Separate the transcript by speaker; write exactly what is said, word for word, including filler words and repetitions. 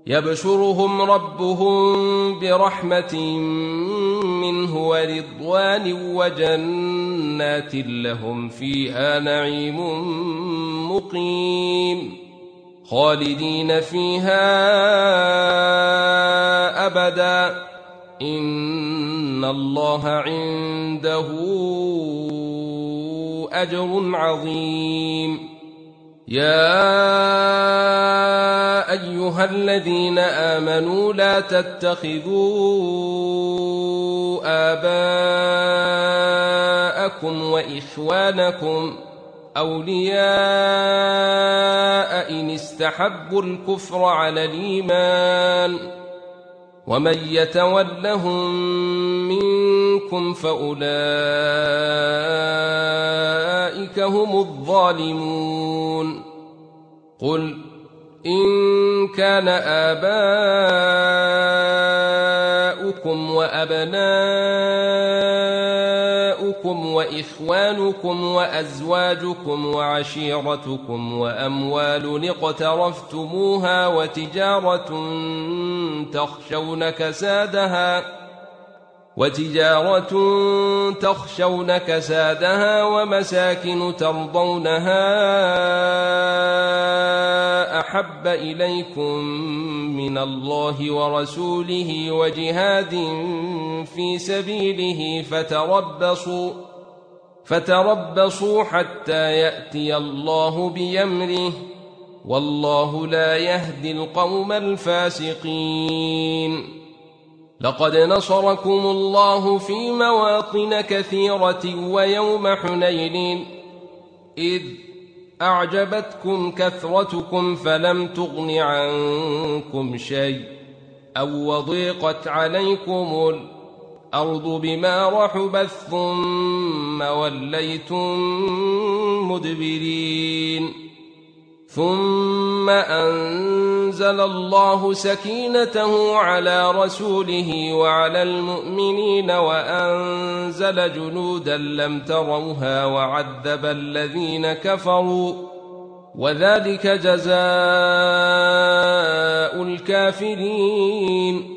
Speaker 1: يبشرهم ربهم برحمة منه ورضوان وجنات لهم فيها نعيم مقيم خالدين فيها أبدا إن الله عنده أجر عظيم. يا أيها الذين آمنوا لا تتخذوا آباءكم وإخوانكم أولياء إن استحبوا الكفر على الإيمان ومن يتولهم منكم فأولئك هم الظالمون. قل إن كان آباؤكم وأبناؤكم وإخوانكم وأزواجكم وعشيرتكم وأموال اقترفتموها وتجارة تخشون كسادها وتجارة تخشون كسادها ومساكن ترضونها أحب إليكم من الله ورسوله وجهاد في سبيله فتربصوا فتربصوا حتى يأتي الله بأمره والله لا يهدي القوم الفاسقين. لقد نصركم الله في مواطن كثيرة ويوم حنين إذ أعجبتكم كثرتكم فلم تغن عنكم شيء أو وضيقت عليكم الأرض بما رحبت ثم وليتم مدبرين ثم أنزل الله سكينته على رسوله وعلى المؤمنين وأنزل جنودا لم تروها وعذب الذين كفروا وذلك جزاء الكافرين.